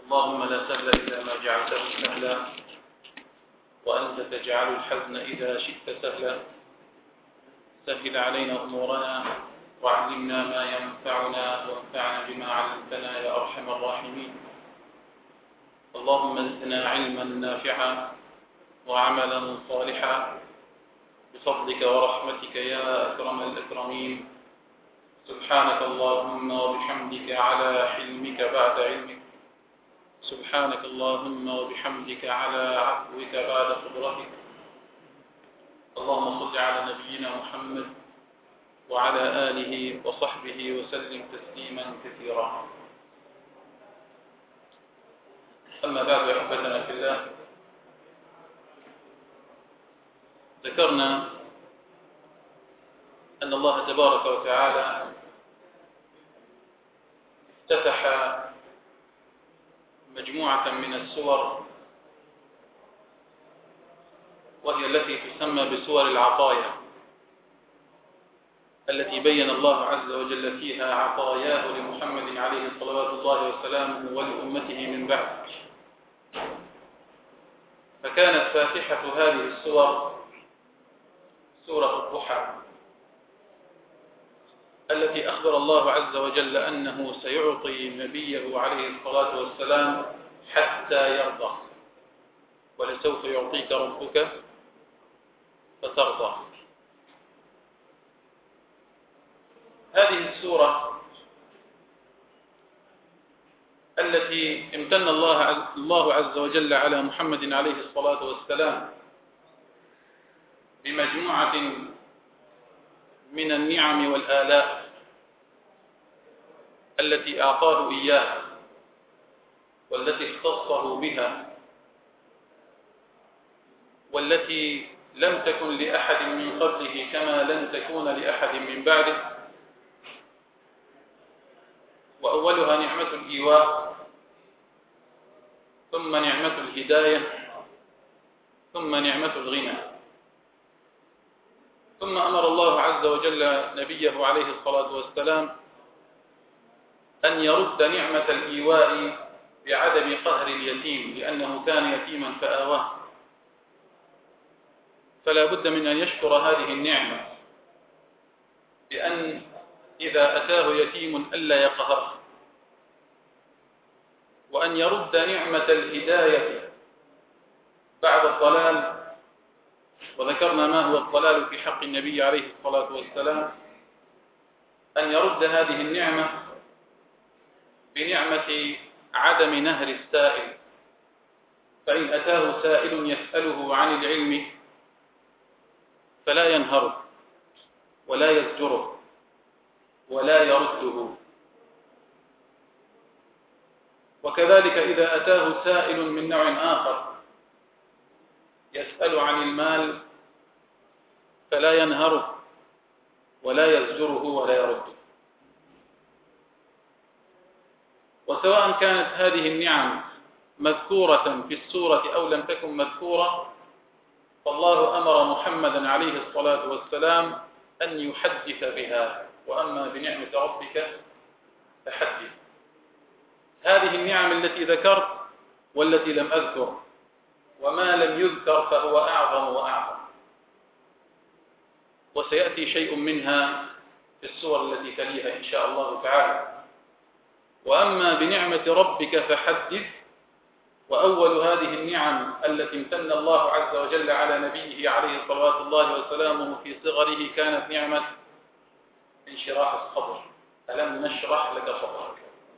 اللهم لا سهل إلا ما جعلته سهلا وأنت تجعل الحزن إذا شئت سهلا. سهل علينا أمورنا وعلمنا ما ينفعنا وانفعنا بما علمتنا يا أرحم الراحمين. اللهم زدنا علما نافعا وعملا صالحا بفضلك ورحمتك يا أكرم الأكرمين. سبحانك اللهم وبحمدك على حلمك بعد علمك. سبحانك اللهم وبحمدك على عفوك بعد قدرتك. اللهم صل على نبينا محمد وعلى آله وصحبه وسلم تسليما كثيرا. أما بعد يا أحبتنا في الله، ذكرنا أن الله تبارك وتعالى افتتح مجموعة من السور وهي التي تسمى بسور العطايا، التي بين الله عز وجل فيها عطاياه لمحمد عليه الصلاة الله وسلامه ولأمته من بعد. فكانت فاتحة هذه السور سورة الضحى، التي أخبر الله عز وجل أنه سيعطي نبيه عليه الصلاة والسلام حتى يرضى، ولسوف يعطيك ربك فترضى. هذه السورة التي امتن الله عز وجل على محمد عليه الصلاة والسلام بمجموعة من النعم والآلاء التي أعطاه إياها والتي اختصه بها، والتي لم تكن لأحد من قبله كما لن تكون لأحد من بعده. وأولها نعمة الإيواء، ثم نعمة الهداية، ثم نعمة الغنى. ثم أمر الله عز وجل نبيه عليه الصلاة والسلام أن يرد نعمة الإيواء بعدم قهر اليتيم، لأنه كان يتيما فآواه، فلا بد من أن يشكر هذه النعمة بأن إذا أتاه يتيم ألا يقهره، وأن يرد نعمة الهداية بعد الضلال. وذكرنا ما هو الضلال في حق النبي عليه الصلاة والسلام، أن يرد هذه النعمة بنعمة عدم نهر السائل. فإن أتاه سائل يسأله عن العلم فلا ينهره ولا يزجره ولا يرده. وكذلك إذا أتاه سائل من نوع آخر يسأل عن المال فلا ينهره ولا يزجره ولا يرده. وسواء كانت هذه النعم مذكورة في السورة أو لم تكن مذكورة، فالله أمر محمدا عليه الصلاة والسلام أن يحدث بها. وأما بنعمة ربك فحدث. هذه النعم التي ذكرت والتي لم أذكر، وما لم يذكر فهو أعظم وأعظم، وسيأتي شيء منها في السور التي تليها إن شاء الله تعالى. وأما بنعمة ربك فحدث، وأول هذه النعم التي امتن الله عز وجل على نبيه عليه صلوات الله وسلامه في صغره كانت نعمة انشراح الصدر. ألم نشرح لك صدرك.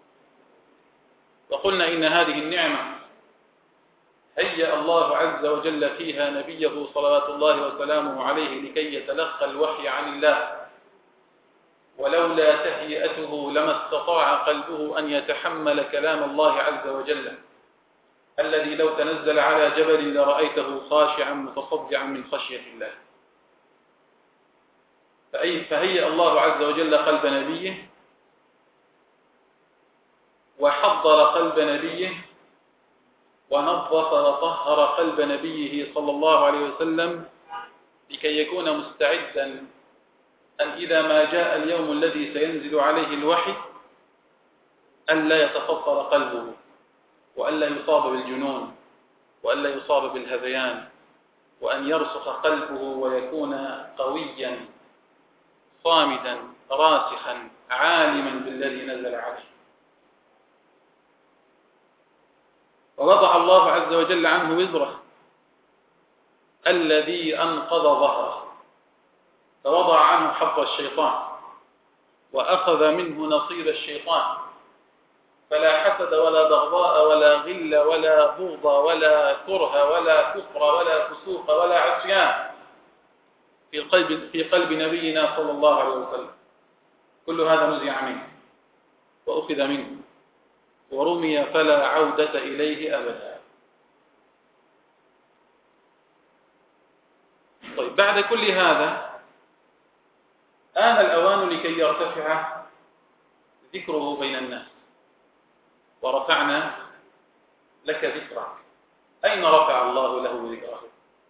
وقلنا إن هذه النعمة هيأ الله عز وجل فيها نبيه صلوات الله وسلامه عليه لكي يتلقى الوحي عن الله، ولولا تهيئته لما استطاع قلبه أن يتحمل كلام الله عز وجل، الذي لو تنزل على جبل لرأيته خاشعا متصدعا من خشية الله. فهيأ الله عز وجل قلب نبيه، وحضر قلب نبيه، ونظف وطهر قلب نبيه صلى الله عليه وسلم لكي يكون مستعدا أن إذا ما جاء اليوم الذي سينزل عليه الوحي ألا يتفطر قلبه وألا يصاب بالجنون وألا يصاب بالهذيان، وأن يرسخ قلبه ويكون قويا صامدا راسخا عالما بالذي نزل عليه. ووضع الله عز وجل عنه وزره الذي أنقض ظهره، فوضع عنه حظ الشيطان وأخذ منه نصيب الشيطان، فلا حسد ولا بغضاء ولا غل ولا بغض ولا كره ولا كفر ولا فسوق ولا عصيان في قلب نبينا صلى الله عليه وسلم. كل هذا نزع منه وأخذ منه ورمي فلا عودة إليه أبدا. طيب، بعد كل هذا آن الأوان لكي يرتفع ذكره بين الناس. ورفعنا لك ذكرك. أين رفع الله له ذكره؟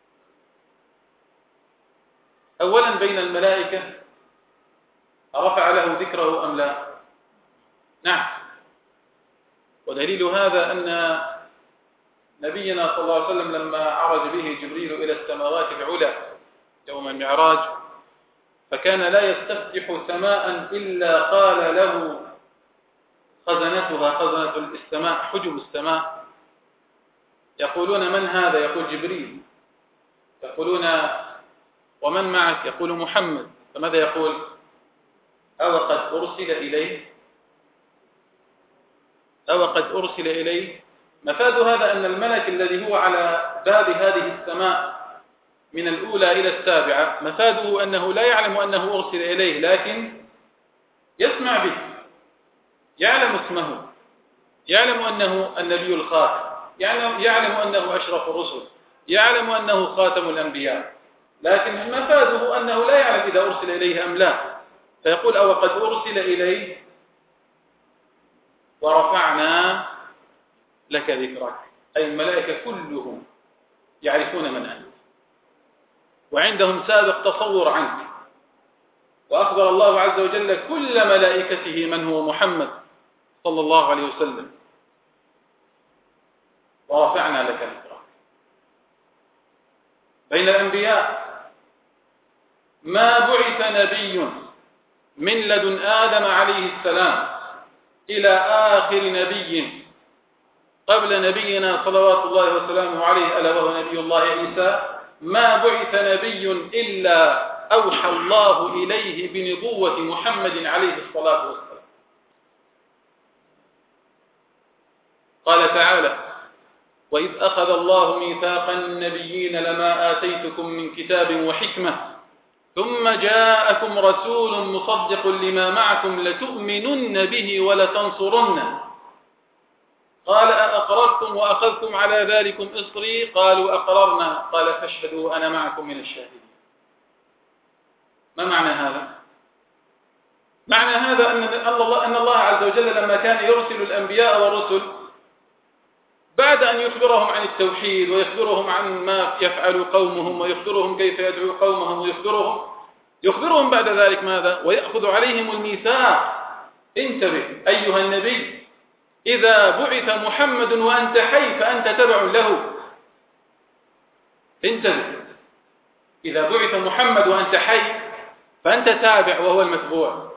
أولا بين الملائكة رفع له ذكره أم لا؟ نعم. ودليل هذا أن نبينا صلى الله عليه وسلم لما عرج به جبريل إلى السماوات العلى يوم المعراج، فكان لا يستفتح سماء إلا قال له خزنتها، خزنة السماء، حجب السماء، يقولون من هذا؟ يقول جبريل. يقولون ومن معك؟ يقول محمد. فماذا يقول؟ أو قد أرسل إليه، أو قد أرسل إليه. مفاد هذا أن الملك الذي هو على باب هذه السماء من الأولى إلى السابعة، مفاده أنه لا يعلم أنه أرسل إليه، لكن يسمع به، يعلم اسمه، يعلم أنه النبي الخاتم، يعلم أنه أشرف الرسل، يعلم أنه خاتم الأنبياء، لكن مفاده أنه لا يعلم إذا أرسل إليه أم لا. فيقول أو قد أرسل إليه ورفعنا لك ذكرك، أي الملائكة كلهم يعرفون من أنت وعندهم سابق تصور عنك. وأخبر الله عز وجل كل ملائكته من هو محمد صلى الله عليه وسلم. ورفعنا لك ذكرك. بين الأنبياء ما بعث نبي من لدن آدم عليه السلام إلى آخر نبي قبل نبينا صلوات الله وسلامه عليه ألا وهو نبي الله عيسى، ما بعث نبي إلا أوحى الله إليه بنبوة محمد عليه الصلاة والسلام. قال تعالى وإذ أخذ الله ميثاق النبيين لما آتيتكم من كتاب وحكمة ثم جاءكم رسول مصدق لما معكم لتؤمنن به ولتنصرنه قال أأقررتم وأخذتم على ذلكم إصري قالوا أقررنا قال فاشهدوا أنا معكم من الشاهدين. ما معنى هذا؟ معنى هذا أن الله عز وجل لما كان يرسل الأنبياء والرسل بعد أن يخبرهم عن التوحيد ويخبرهم عن ما يفعل قومهم ويخبرهم كيف يدعو قومهم ويخبرهم بعد ذلك ماذا؟ ويأخذ عليهم الميثاق. انتبه أيها النبي، إذا بعث محمد وأنت حي فأنت تبع له. انتبه، إذا بعث محمد وأنت حي فأنت تابع وهو المتبوع.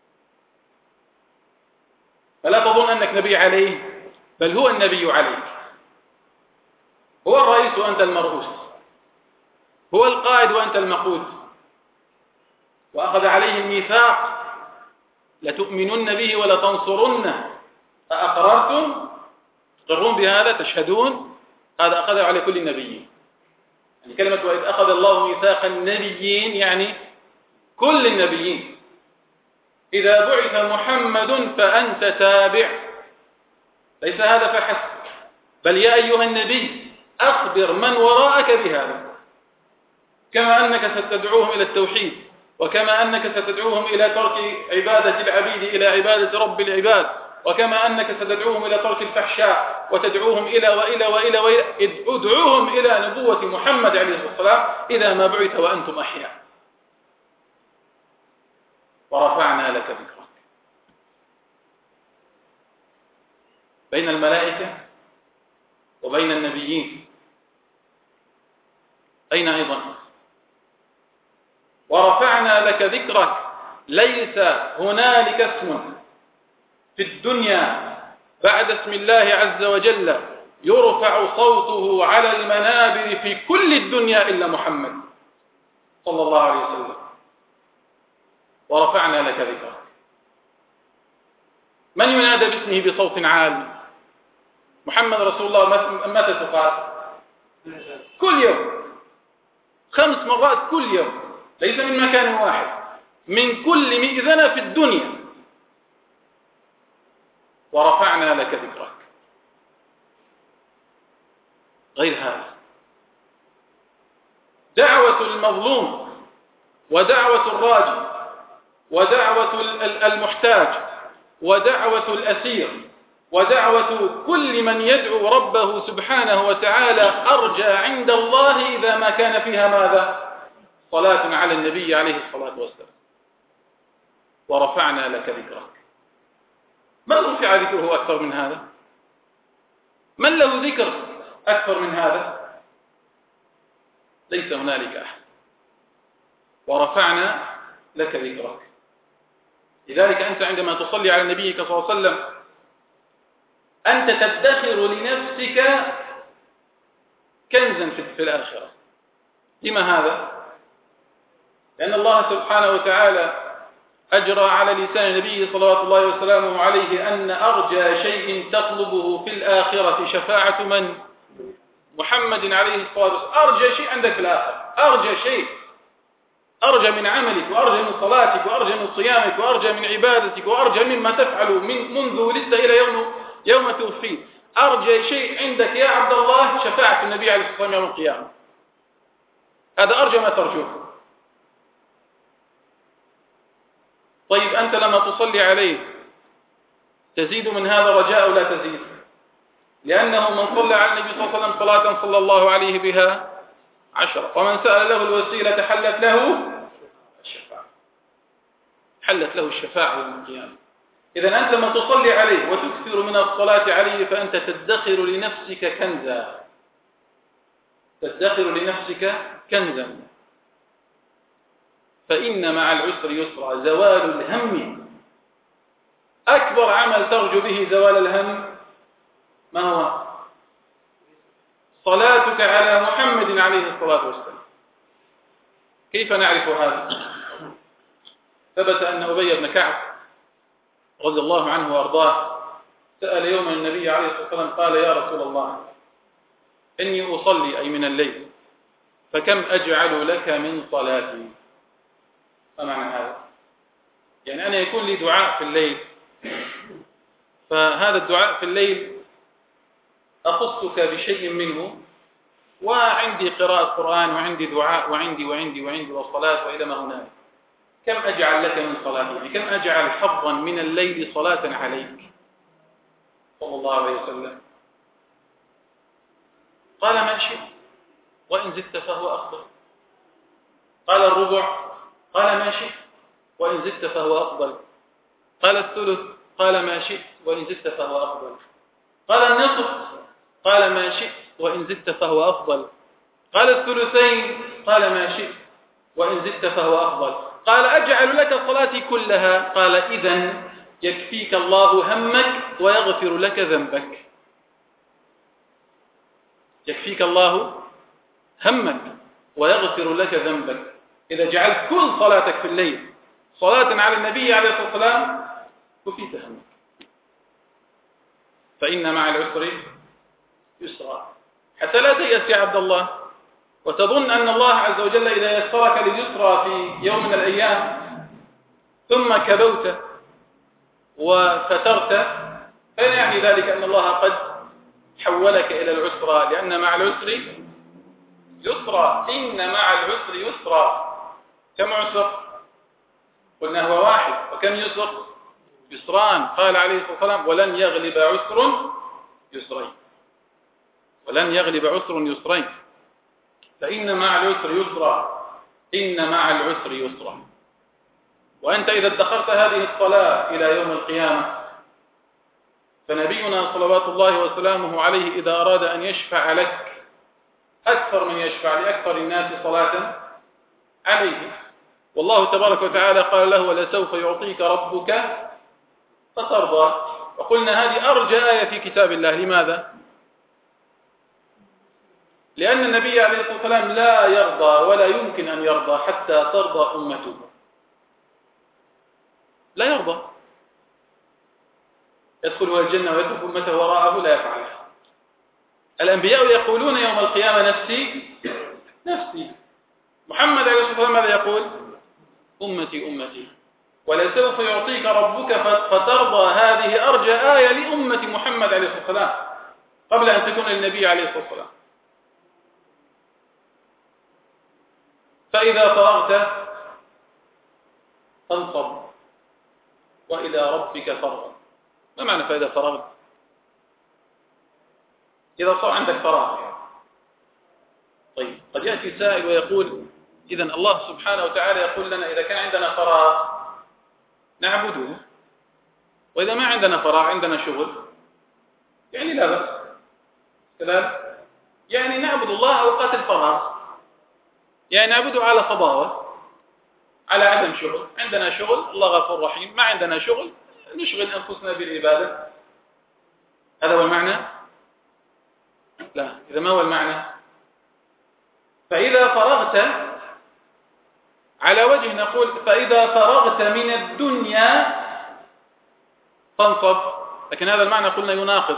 فلا تظن أنك نبي عليه، بل هو النبي عليك. هو الرئيس وأنت المرؤوس، هو القائد وأنت المقود. وأخذ عليه الميثاق لتؤمنن به ولتنصرنه أأقررتم؟ تقرون بهذا؟ تشهدون؟ هذا أخذ على كل النبيين. يعني كلمة وإذ أخذ الله ميثاق النبيين يعني كل النبيين. إذا بعث محمد فأنت تابع. ليس هذا فحسب، بل يا أيها النبي أخبر من وراءك بهذا، كما أنك ستدعوهم إلى التوحيد، وكما أنك ستدعوهم إلى ترك عبادة العبيد إلى عبادة رب العباد، وكما أنك ستدعوهم إلى ترك الفحشاء وتدعوهم إلى وإلى وإلى وإلى ادعوهم إلى نبوة محمد عليه الصلاة والسلام إذا ما بعث وأنتم أحياء. ورفعنا لك ذكرك. بين الملائكة وبين النبيين. أين أيضا؟ ورفعنا لك ذكرك. ليس هنالك اسم في الدنيا بعد اسم الله عز وجل يرفع صوته على المنابر في كل الدنيا إلا محمد صلى الله عليه وسلم. ورفعنا لك ذكرك. من ينادى باسمه بصوت عال؟ محمد رسول الله. متى تقال؟ كل يوم 5 مرات كل يوم، ليس من مكان واحد، من كل مئذنة في الدنيا. ورفعنا لك ذكرك. غير هذا دعوة المظلوم ودعوة الراجي ودعوة المحتاج ودعوة الأسير ودعوة كل من يدعو ربه سبحانه وتعالى أرجى عند الله إذا ما كان فيها ماذا؟ صلاة على النبي عليه الصلاة والسلام. ورفعنا لك ذكرك. من رفع ذكره أكثر من هذا؟ من له ذكر أكثر من هذا؟ ليس هنالك أحد. ورفعنا لك ذكرك. لذلك أنت عندما تصلي على النبي صلى الله عليه وسلم أنت تدخر لنفسك كنزا في الآخرة. لما هذا؟ لأن الله سبحانه وتعالى أجرى على لسان النبي صلوات الله وسلامه عليه أن أرجى شيء تطلبه في الآخرة شفاعة من؟ محمد عليه الصلاة والسلام. أرجى شيء عندك في الآخرة، أرجى شيء، أرجى من عملك وأرجى من صلاتك وأرجى من صيامك وأرجى من عبادتك وأرجى مما تفعل منذ ولدت إلى يوم توفيت. أرجى شيء عندك يا عبد الله شفاعة النبي عليه الصلاة والسلام يوم القيامة. هذا أرجى ما ترجوه. طيب أنت لما تصلي عليه تزيد من هذا رجاء أو لا تزيد؟ لأنه من صلى على النبي صلى الله عليه وسلم صلاة صلى الله عليه بها 10، ومن سأل له الوسيلة حلت له الشفاعة. حلت له الشفاعة يوم القيامة. إذن أنت لما تصلي عليه وتكثر من الصلاة عليه فأنت تدخر لنفسك كنزا. تدخر لنفسك كنزا. فإن مع العسر يسرا. زوال الهم، أكبر عمل ترجو به زوال الهم ما هو؟ صلاتك على محمد عليه الصلاة والسلام. كيف نعرف هذا؟ ثبت أن أبي بن كعب رضي الله عنه وأرضاه سأل يوما النبي عليه الصلاة والسلام قال: يا رسول الله إني أصلي أي من الليل، فكم أجعل لك من صلاتي؟ ما معنى هذا؟ يعني أنا يكون لي دعاء في الليل، فهذا الدعاء في الليل أخصك بشيء منه، وعندي قراءة قرآن وعندي دعاء وعندي وصلاة وإلى ما هنالك. كم أجعل لك من صلاتي؟ يعني كم أجعل حظا من الليل صلاة عليك صلى الله عليه وسلم؟ قال: ما شئت، وإن زدت فهو أفضل. قال: الربع. قال: ما شئت، وإن زدت فهو أفضل. قال: الثلث. قال: ما شئت، وإن زدت فهو أفضل. قال: النصف. قال: ما شئت، وإن زدت فهو أفضل. قال: الثلثين. قال: ما شئت، وإن زدت فهو أفضل. قال: أجعل لك صلاتي كلها. قال: إذن يكفيك الله همك ويغفر لك ذنبك. يكفيك الله همك ويغفر لك ذنبك. إذا جعلت كل صلاتك في الليل صلاة على النبي عليه الصلاة والسلام كفيت همك. فإن مع العسر يسرا. حتى لا تيأس يا عبد الله وتظن أن الله عز وجل إذا يسرك لليسرى في يوم من الأيام ثم كبوت وفترت فلا يعني ذلك أن الله قد حولك إلى العسرى، لأن مع العسر يسرا. إن مع العسر يسرا. كم عسر؟ قلنا هو واحد. وكم يسر؟ يسران. قال عليه الصلاة والسلام: ولن يغلب عسر يسرين. ولن يغلب عسر يسرين. فإن مع العسر يسرا. إن مع العسر يسرا. وأنت إذا ادخرت هذه الصلاة إلى يوم القيامة فنبينا صلوات الله وسلامه عليه إذا أراد أن يشفع لك أكثر من يشفع لأكثر الناس صلاة عليه. والله تبارك وتعالى قال له: ولسوف يعطيك ربك فترضى. وقلنا هذه أرجى آية في كتاب الله. لماذا؟ لأن النبي عليه الصلاة والسلام لا يرضى ولا يمكن أن يرضى حتى ترضى أمته. لا يرضى يدخل الجنة ويترك أمته وراءه، لا يفعل. الأنبياء يقولون يوم القيامة: نفسي نفسي. محمد عليه الصلاة والسلام ماذا يقول؟ أمتي أمتي. ولسوف يعطيك ربك فترضى. هذه أرجى آية لأمة محمد عليه الصلاة والسلام قبل أن تكون للنبي عليه الصلاة والسلام. فإذا فرغت فانصب وإلى ربك فارغب. ما معنى فإذا فرغت؟ إذا صار عندك فراغ. طيب، قد يأتي سائل ويقول: إذن الله سبحانه وتعالى يقول لنا إذا كان عندنا فراغ نعبده، وإذا ما عندنا فراغ عندنا شغل، يعني لا بأس كذلك، يعني نعبد الله أوقات الفراغ، يعني نعبده على فضاوة، على عدم شغل. عندنا شغل الله غفور رحيم، ما عندنا شغل نشغل أنفسنا بالعبادة. هذا هو المعنى؟ لا. إذا ما هو المعنى؟ فإذا فرغت على وجه نقول: فإذا فرغت من الدنيا فانصب. لكن هذا المعنى قلنا يناقض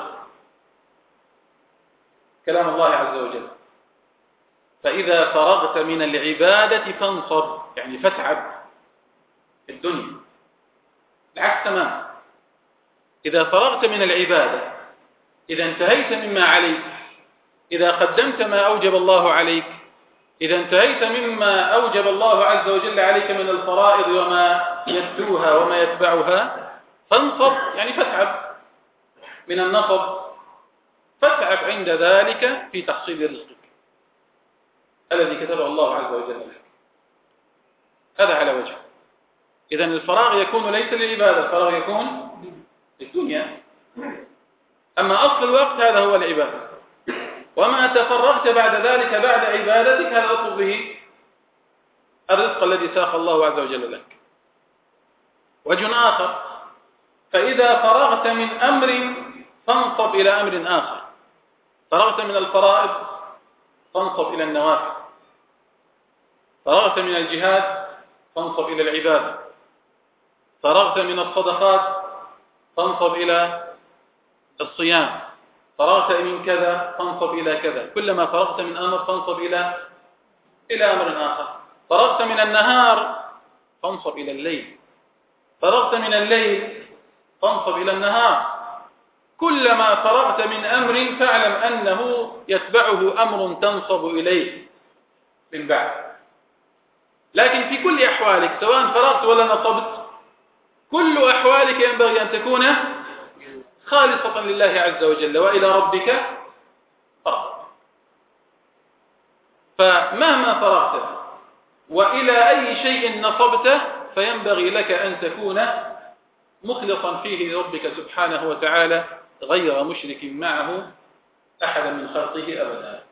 كلام الله عز وجل. فإذا فرغت من العبادة فانصب، يعني فاتعب في الدنيا. العكس تمام. إذا فرغت من العبادة، إذا انتهيت مما عليك، إذا قدمت ما أوجب الله عليك، إذا انتهيت مما أوجب الله عز وجل عليك من الفرائض وما يتلوها وما يتبعها، فانصب يعني فاتعب من النصب. فاتعب عند ذلك في تحصيل رزقك الذي كتبه الله عز وجل لك. هذا على وجه. إذن الفراغ يكون ليس للعبادة، الفراغ يكون للدنيا. أما أصل الوقت هذا هو العبادة. وما تفرغت بعد ذلك بعد عبادتك هذا اطلب به الرزق الذي ساق الله عز وجل لك. وجه آخر: فإذا فرغت من أمر فانصب إلى أمر آخر. فرغت من الفرائض فانصب إلى النوافل. فرغت من الجهاد فانصب إلى العبادة. فرغت من الصدقات فانصب إلى الصيام. فرغت من كذا فانصب إلى كذا. كلما فرغت من أمر فانصب إلى أمر آخر. فرغت من النهار فانصب إلى الليل. فرغت من الليل فانصب إلى النهار. كلما فرغت من أمر فاعلم أنه يتبعه أمر تنصب إليه من بعد. لكن في كل أحوالك سواء فرغت ولا نصبت، كل أحوالك ينبغي أن تكون خالصة لله عز وجل وإلى ربك فرغت. فمهما فرغت وإلى أي شيء نصبته فينبغي لك أن تكون مخلصا فيه لربك سبحانه وتعالى غير مشرك معه أحدا من خلقه أبدا.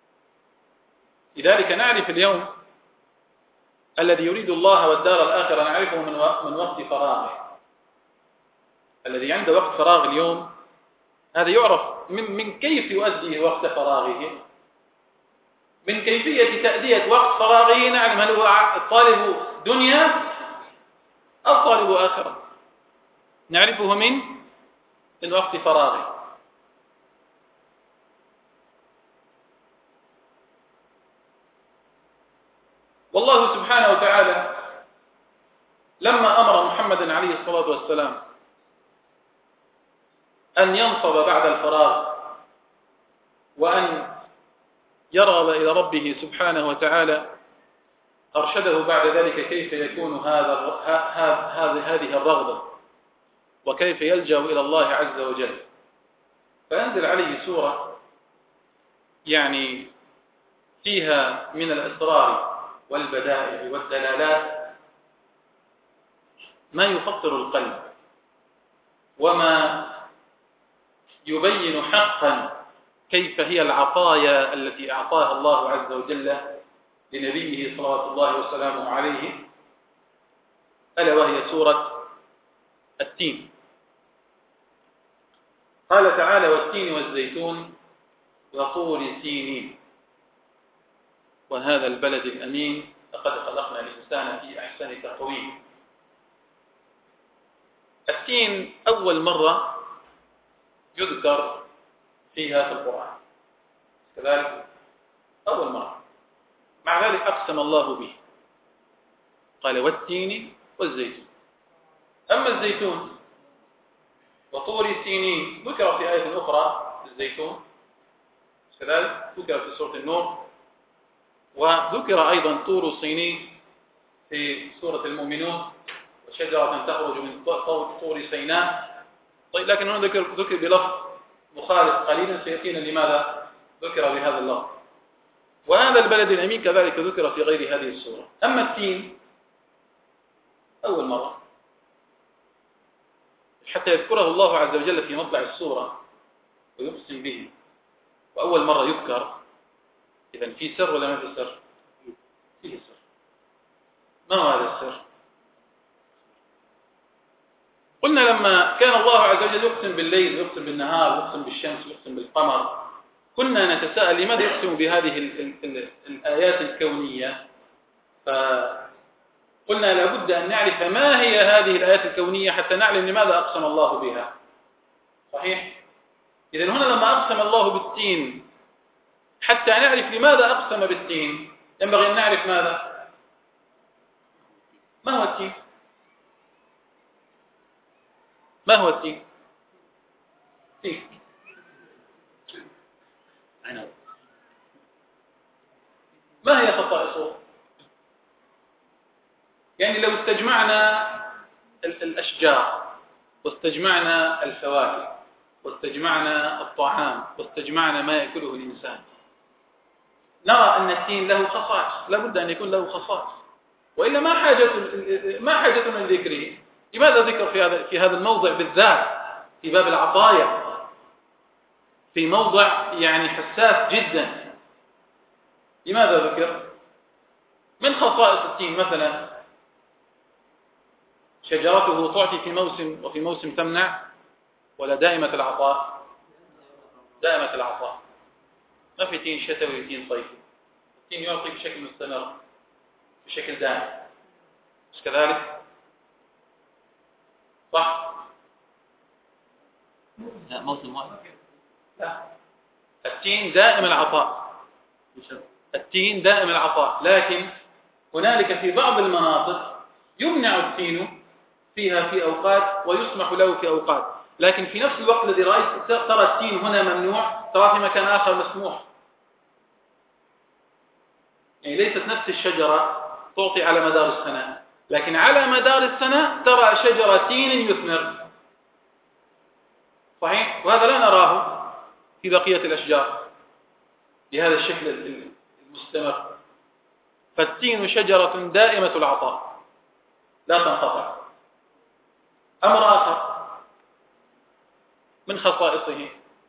لذلك نعرف اليوم الذي يريد الله والدار الآخرة نعرفه من وقت فراغه. الذي عنده وقت فراغ اليوم هذا يعرف من كيف يؤدي وقت فراغه، من كيفية تأدية وقت فراغه نعلم هل هو طالب دنيا أو طالب آخرة. نعرفه من وقت فراغه. والله سبحانه وتعالى لما أمر محمدا عليه الصلاة والسلام أن ينصب بعد الفراغ وأن يرغب إلى ربه سبحانه وتعالى أرشده بعد ذلك كيف يكون هذه الرغبة وكيف يلجأ إلى الله عز وجل. فأنزل عليه سورة يعني فيها من الأسرار والبدائع والدلالات ما يفطر القلب وما يبين حقا كيف هي العطايا التي أعطاها الله عز وجل لنبيه صلوات الله وسلامه عليه، ألا وهي سورة التين. قال تعالى: والتين والزيتون وطور سينين وهذا البلد الأمين لقد خلقنا الإنسان في أحسن تقويم. التين أول مرة يذكر فيها في القرآن، كذلك أول مرة، مع ذلك أقسم الله به، قال: والتين والزيتون. أما الزيتون وطور سينين ذكر في آية أخرى الزيتون، كذلك ذكر في سورة النور، وذكر أيضا طور سينين في سورة المؤمنون، وشجرة تخرج من طور سيناء. طيب، لكن هنا ذكر بلفظ مخالف قليلا، سيأتينا لماذا ذكر بهذا اللفظ. وهذا البلد الأمين كذلك ذكر في غير هذه السورة. أما التين أول مرة، حتى يذكره الله عز وجل في مطلع السورة ويقسم به، وأول مرة يذكر، إذن في سر ولا ما في سر؟ فيه سر. ما هو هذا السر؟ قلنا لما كان الله عز وجل يقسم بالليل ويقسم بالنهار ويقسم بالشمس ويقسم بالقمر، كنا نتساءل لماذا يقسم بهذه الآيات الكونية؟ فقلنا لابد أن نعرف ما هي هذه الآيات الكونية حتى نعلم لماذا أقسم الله بها. صحيح؟ إذن هنا لما أقسم الله بالتين، حتى نعرف لماذا أقسم بالتين ينبغي أن نعرف ماذا؟ ما هو التين؟ ما هو التين؟ تين ما هي خصائصه؟ يعني لو استجمعنا الأشجار واستجمعنا الفواكه واستجمعنا الطعام واستجمعنا ما يأكله الإنسان، نرى أن التين له خصائص، لابد أن يكون له خصائص، وإلا ما حاجتنا لذكره. لماذا ذكر في هذا الموضع بالذات في باب العطايا، في موضع يعني حساس جدا؟ لماذا ذكر؟ من خصائص التين مثلا شجرته تعطي في موسم وفي موسم تمنع، ولا دائمة العطاء؟ دائمة العطاء، ما في تين شتوي وتين صيفي. التين يعطي بشكل مستمر بشكل دائم، مش كذلك؟ صح؟ لا، موسم واحد. لا، التين دائم العطاء، التين دائم العطاء، لكن هنالك في بعض المناطق يمنع التين فيها في أوقات ويسمح له في أوقات، لكن في نفس الوقت الذي رأيت ترى التين هنا ممنوع، ترى في مكان آخر مسموح. يعني ليست نفس الشجرة تعطي على مدار السنة، لكن على مدار السنة ترى شجرة تين يثمر. صحيح؟ وهذا لا نراه في بقية الأشجار بهذا الشكل المستمر. فالتين شجرة دائمة العطاء لا تنقطع. أمر آخر من خصائصه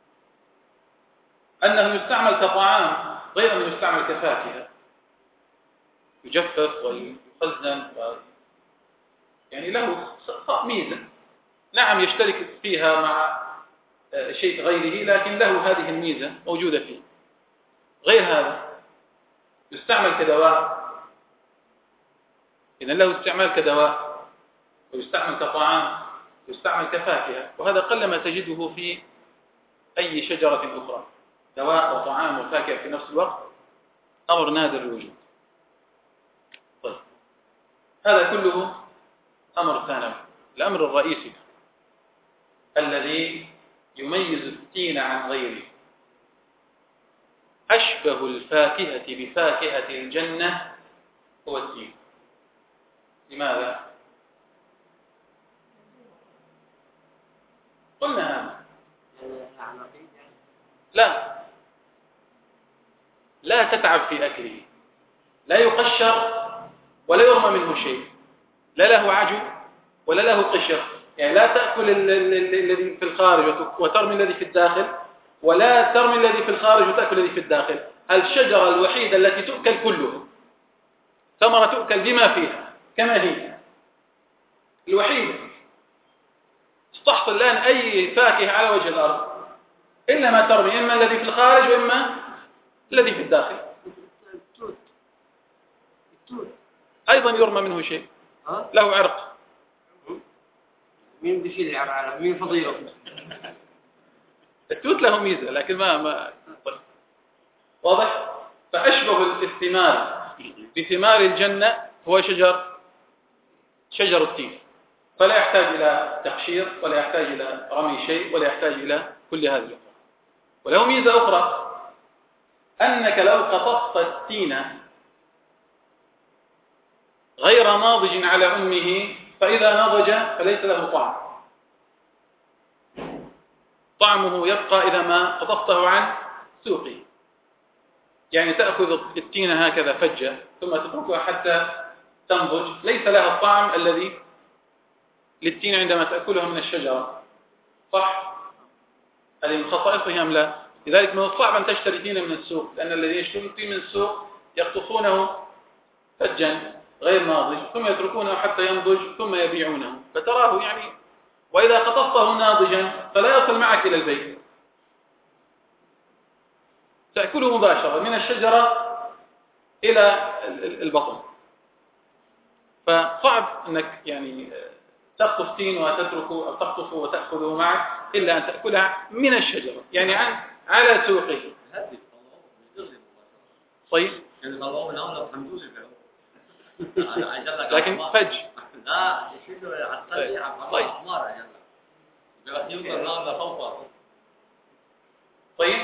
أنه يستعمل كطعام غير أنه يستعمل كفاكهة، يجفف ويخزن يعني له ميزة. نعم يشترك فيها مع شيء غيره، لكن له هذه الميزة موجودة فيه. غير هذا يستعمل كدواء، إذن له استعمال كدواء، ويستعمل كطعام، ويستعمل كفاكهة، وهذا قلما تجده في أي شجرة أخرى. دواء وطعام وفاكهة في نفس الوقت أمر نادر الوجود. طيب، هذا كله أمر ثانوي. الأمر الرئيسي الذي يميز التين عن غيره، أشبه الفاكهة بفاكهة الجنة هو التين. لماذا؟ قلنا هذا لا تتعب في أكله، لا يقشر ولا يرمى منه شيء، لا له عجو ولا له قشر، يعني لا تأكل الذي في الخارج وترمي الذي في الداخل، ولا ترمي الذي في الخارج وتأكل الذي في الداخل. الشجرة الوحيدة التي تؤكل كلها، ثمرة تؤكل بما فيها كما هي الوحيدة. استحصل الآن أي فاكهة على وجه الأرض إلا ما ترمي، إما الذي في الخارج وإما الذي في الداخل. أيضا يرمى منه شيء، له عرق. مين بيشيل العرق؟ مين فضيله؟ التوت له ميزة لكن ما واضح. فأشبه الثمار بثمار الجنة هو شجر التين، فلا يحتاج إلى تقشير ولا يحتاج إلى رمي شيء ولا يحتاج إلى كل هذه الأمور. وله ميزة أخرى، أنك لو قطفت التين غير ناضج على أمه فإذا نضج فليس له طعم، طعمه يبقى إذا ما قطفته عن سوقه. يعني تأخذ التين هكذا فجة ثم تتركها حتى تنضج، ليس لها الطعم الذي للتين عندما تأكلها من الشجرة. صح؟ هذه من خصائصها أم لا؟ لذلك من الصعب أن تشتري تين من السوق، لأن الذين يشترون التين من السوق يقطفونه فجا غير ناضج ثم يتركونه حتى ينضج ثم يبيعونه، فتراه يعني، وإذا قطفته ناضجا فلا يصل معك إلى البيت، تأكله مباشرة من الشجرة إلى البطن. فصعب أنك يعني تقطف تين وتتركه أو تقطفه وتأخذه معك، إلا أن تأكلها من الشجرة يعني على سوقه. طيب لكن فج لا الشجرة عطاري طيب. طيب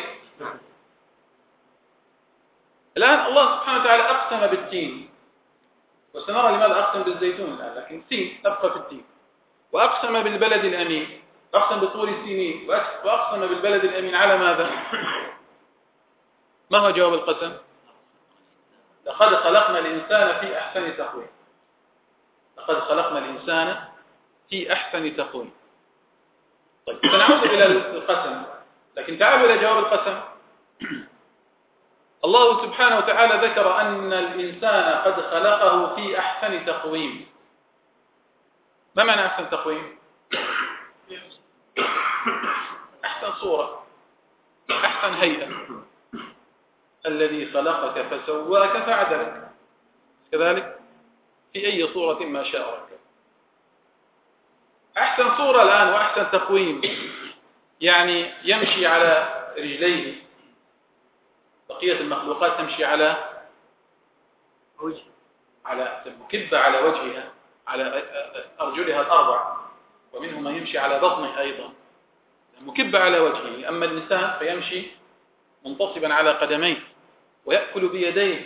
الآن الله سبحانه وتعالى أقسم بالتين، وسنرى لماذا أقسم بالزيتون الآن، لكن التين تبقى في التين. وأقسم بالبلد الأمين، أقسم بطول السنين، وأقسم بالبلد الأمين على ماذا؟ ما هو جواب القسم؟ لقد خلقنا الإنسان في أحسن تقويم. لقد خلقنا الإنسان في أحسن تقويم. طيب سنعود إلى القسم، لكن تعالوا إلى جواب القسم. الله سبحانه وتعالى ذكر أن الإنسان قد خلقه في أحسن تقويم. ما معنى أحسن تقويم؟ أحسن صورة، أحسن هيئة. الذي خلقك فسواك فعدلك، كذلك في أي صورة ما شاء ركب. أحسن صورة الآن وأحسن تقويم، يعني يمشي على رجليه، بقية المخلوقات تمشي على وجه، على مكبة على وجهها، على أرجلها الأربع، ومنهم من يمشي على بطنه أيضا مكبة على وجهه. أما الإنسان فيمشي منتصبا على قدميه ويأكل بيديه.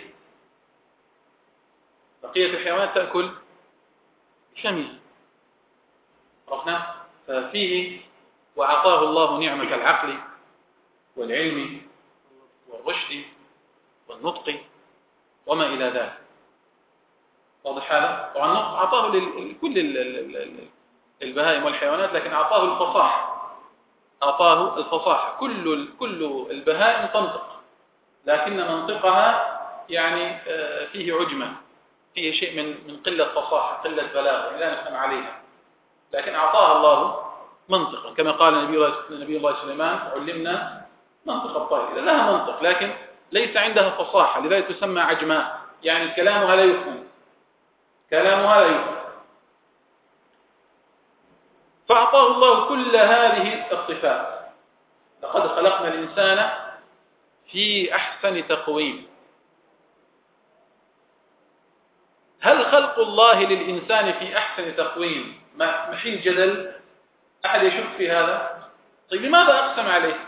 بقية الحيوانات تأكل شميل. عرفنا؟ ففيه وعطاه الله نعمة العقل والعلم والرشد والنطق وما إلى ذلك. واضح هذا؟ طبعا أعطاه لكل البهائم والحيوانات، لكن أعطاه الفصاحة. أعطاه الفصاحة. كل البهائم تنطق، لكن منطقها يعني فيه عجمة، فيه شيء من قلة فصاحة، قلة بلاغة لا نفهم عليها، لكن أعطاها الله منطقا، كما قال نبي الله سليمان: علمنا منطق الطير. لها منطق لكن ليس عندها فصاحة، لذلك تسمى عجماء، يعني كلامها لا يفهم، كلامها لا يفهم. فأعطاه الله كل هذه الصفات. لقد خلقنا الإنسان في أحسن تقويم. هل خلق الله للإنسان في أحسن تقويم محل جدل؟ أحد يشك في هذا؟ طيب لماذا أقسم عليه؟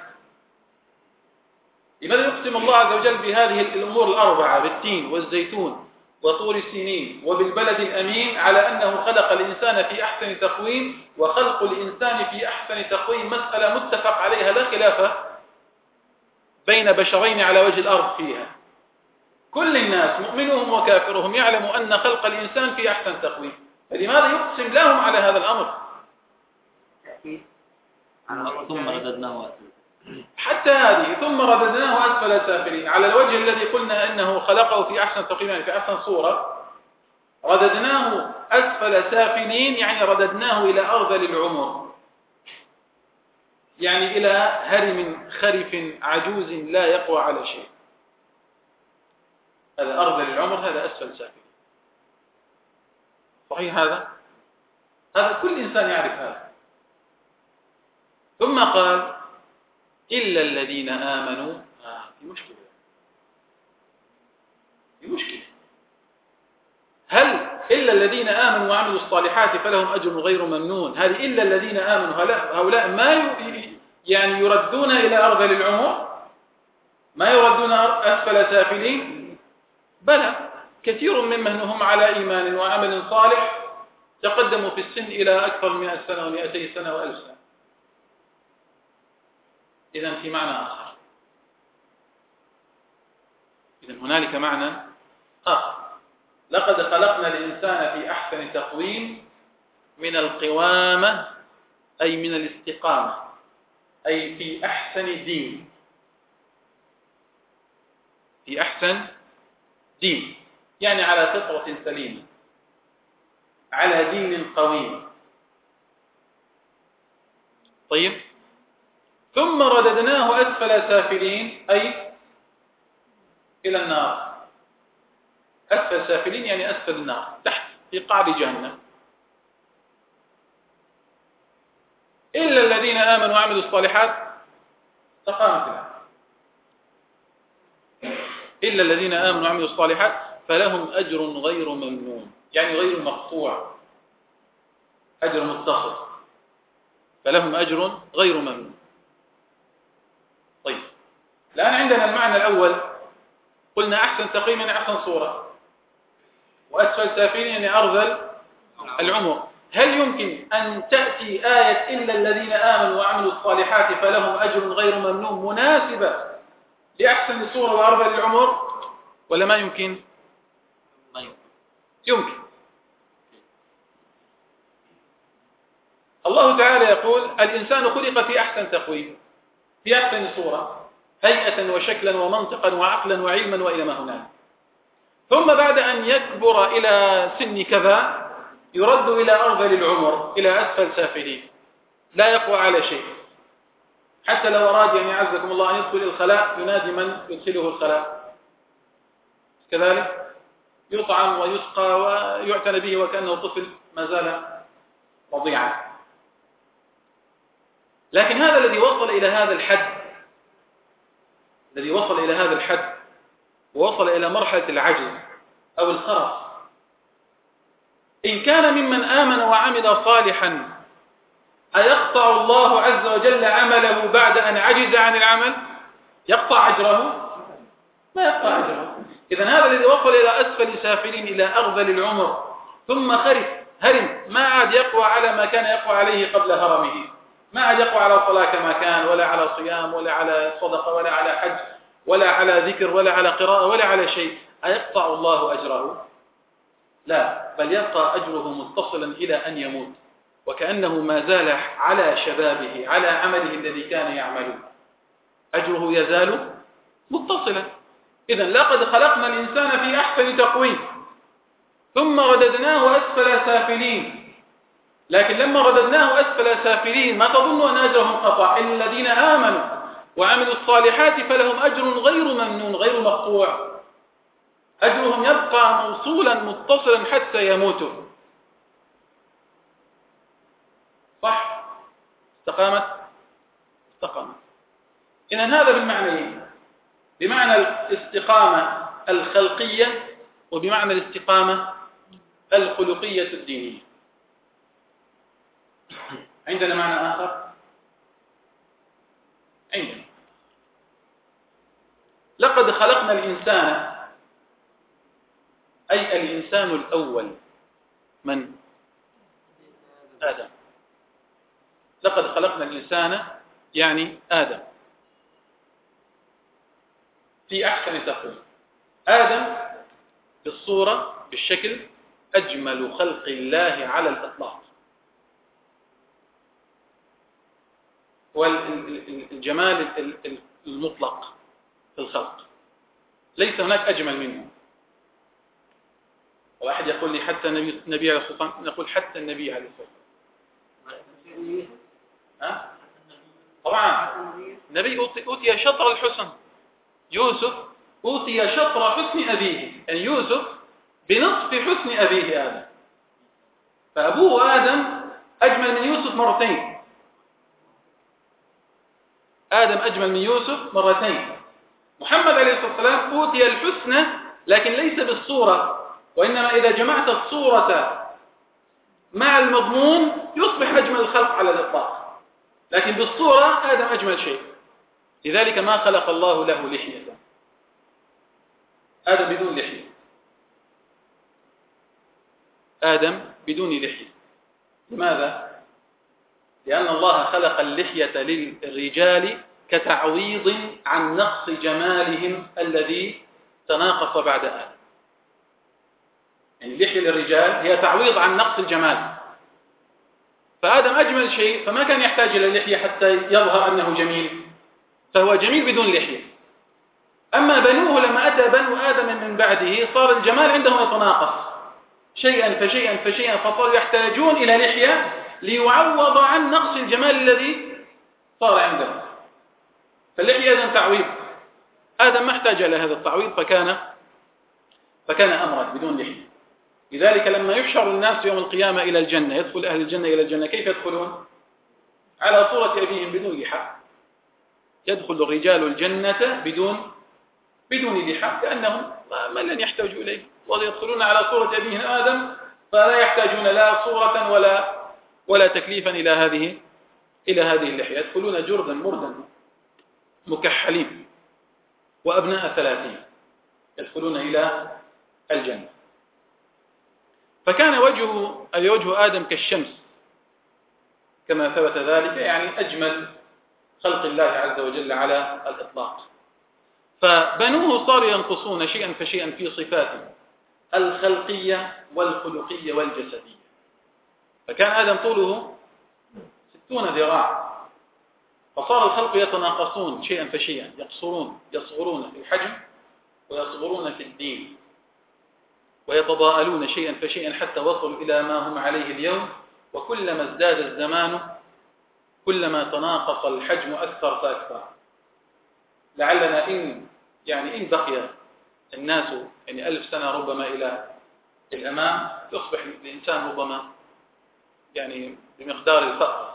لماذا يقسم الله عز وجل بهذه الأمور الأربعة، بالتين والزيتون وطول السنين وبالبلد الأمين، على أنه خلق الإنسان في أحسن تقويم؟ وخلق الإنسان في أحسن تقويم مسألة متفق عليها لا خلاف بين بشرين على وجه الأرض فيها. كل الناس مؤمنهم وكافرهم يعلم أن خلق الإنسان في أحسن تقويم، فلماذا يقسم لهم على هذا الأمر؟ التأكيد ثم رددناه أسفل. حتى هذه ثم رددناه أسفل سافلين على الوجه الذي قلنا أنه خلقه في أحسن تقييم، يعني في أحسن صورة. رددناه أسفل سافلين يعني رددناه إلى أرذل العمر، يعني إلى هرم خرف عجوز لا يقوى على شيء. هذا أرذل العمر، هذا أسفل سافلين. صحيح هذا كل إنسان يعرف هذا. ثم قال إلا الذين آمنوا. في مشكلة. هل إلا الذين آمنوا وعملوا الصالحات فلهم أجر غير ممنون؟ هذه إلا الذين آمنوا هؤلاء ما يعني يردون إلى أرذل العمر، ما يردون أسفل سافلين؟ بلى، كثير ممن هم على إيمان وعمل صالح تقدموا في السن إلى أكثر من 100 سنة و200 سنة و1000 سنة. إذن في معنى آخر، إذن هنالك معنى آخر. لقد خلقنا الإنسان في أحسن تقويم، من القوامة أي من الاستقامة، أي في أحسن دين، في أحسن دين، يعني على فطرة سليمة، على دين قويم. طيب، ثم رددناه أسفل سافلين أي إلى النار. أسفل سافلين يعني أسفل النار، تحت في قعر جهنم. إلا الذين آمنوا وعملوا الصالحات استقامت لها. إلا الذين آمنوا وعملوا الصالحات فلهم أجر غير ممنون، يعني غير مقطوع، أجر متصل، فلهم أجر غير ممنون. طيب، الآن عندنا المعنى الأول، قلنا أحسن تقييم يعني أحسن صورة، وأسفل سافلين يعني أرذل العمر. هل يمكن أن تأتي آية إلا الذين آمنوا وعملوا الصالحات فلهم أجر غير ممنون مناسبة لأحسن صورة وأرذل العمر، ولا ما يمكن؟ يمكن. الله تعالى يقول الإنسان خلق في أحسن تقويم، في أحسن صورة، هيئة وشكلا ومنطقا وعقلا وعلما وإلى ما هنالك. ثم بعد أن يكبر إلى سن كذا يرد إلى أرذل العمر، إلى أسفل سافلين، لا يقوى على شيء. حتى لو أراد يعني عزكم الله أن يدخل الخلاء ينادي من يدخله الخلاء، كذلك يطعم ويسقى ويعتنى به وكأنه طفل ما زال رضيعا. لكن هذا الذي وصل إلى هذا الحد، الذي وصل إلى هذا الحد ووصل إلى مرحلة العجز أو الخرف، إن كان ممن آمن وعمل صالحا أيقطع الله عز وجل عمله بعد أن عجز عن العمل؟ يقطع أجره؟ ما يقطع أجره. إذن هذا الذي وصل إلى أسفل سافلين، إلى أرذل العمر، ثم هرم، ما عاد يقوى على ما كان يقوى عليه قبل هرمه، ما عاد يقوى على صلاة كما كان، ولا على صيام، ولا على صدقة، ولا على حج، ولا على ذكر، ولا على قراءة، ولا على شيء. أيقطع الله أجره؟ لا، بل يبقى أجره متصلا إلى أن يموت، وكأنه ما زال على شبابه، على عمله الذي كان يعمله، أجره يزال متصلا. إذن لقد خلقنا الإنسان في أحسن تقويم ثم رددناه أسفل سافلين. لكن لما رددناه أسفل سافلين ما تظن أن أجرهم قطع؟ إلا الذين آمنوا وعملوا الصالحات فلهم أجر غير ممنون، غير مقطوع، أجرهم يبقى موصولا متصلا حتى يموتوا. صح؟ استقامت. إذن هذا بالمعنيين، بمعنى الاستقامة الخلقية وبمعنى الاستقامة الخلقية الدينية. عندنا معنى آخر، عندنا لقد خلقنا الإنسان، أي الإنسان الأول، من؟ آدم. لقد خلقنا الإنسان يعني آدم في أحسن تقويم. آدم بالصورة بالشكل أجمل خلق الله على الإطلاق. هو الجمال المطلق في الخلق، ليس هناك أجمل منه. واحد يقول لي حتى النبي عليه الصلاة والسلام، نقول حتى النبي عليه الصلاة والسلام. طبعا النبي أوتي شطر الحسن، يوسف أوتي شطر حسن أبيه، يعني يوسف بنصف حسن أبيه آدم، فأبوه آدم أجمل من يوسف مرتين، آدم أجمل من يوسف مرتين. محمد عليه الصلاة والسلام أوتي الحسنى لكن ليس بالصورة، وإنما إذا جمعت الصورة مع المضمون يصبح أجمل الخلق على الإطلاق، لكن بالصورة آدم أجمل شيء. لذلك ما خلق الله له لحية، آدم بدون لحية، آدم بدون لحية. لماذا؟ لأن الله خلق اللحية للرجال كتعويض عن نقص جمالهم الذي تناقص بعد آدم. يعني اللحية للرجال هي تعويض عن نقص الجمال، فآدم أجمل شيء، فما كان يحتاج إلى اللحية حتى يظهر أنه جميل، فهو جميل بدون لحية. أما بنوه لما أتى بنو آدم من بعده صار الجمال عندهم يتناقص شيئا فشيئا فشيئا، فصاروا يحتاجون إلى لحية ليعوض عن نقص الجمال الذي صار عندهم. فاللحية إذن تعويض، آدم ما احتاج إلى هذا التعويض، فكان أمرا بدون لحية. لذلك لما يحشر الناس يوم القيامة إلى الجنة، يدخل أهل الجنة إلى الجنة، كيف يدخلون؟ على صورة أبيهم بدون لحى. يدخل الرجال الجنة بدون لحى لأنهم ما لن يحتاجوا إليه، ويدخلون على صورة أبيهم آدم، فلا يحتاجون لا صورة ولا تكليفا إلى هذه اللحية. يدخلون جردا مردا مكحلين وأبناء 30 يدخلون إلى الجنة. فكان وجه آدم كالشمس كما ثبت ذلك، يعني أجمل خلق الله عز وجل على الإطلاق. فبنوه صاروا ينقصون شيئا فشيئا في صفاته الخلقية والخلقية والجسدية. فكان آدم طوله 60 ذراع، فصار الخلق يتناقصون شيئا فشيئا، يصغرون في الحجم ويصغرون في الدين، ويتضاءلون شيئا فشيئا حتى وصلوا إلى ما هم عليه اليوم. وكلما ازداد الزمان كلما تناقص الحجم أكثر فأكثر. لعلنا إن بقي الناس 1000 سنة ربما إلى الأمام يصبح الإنسان ربما بمقدار الفأر.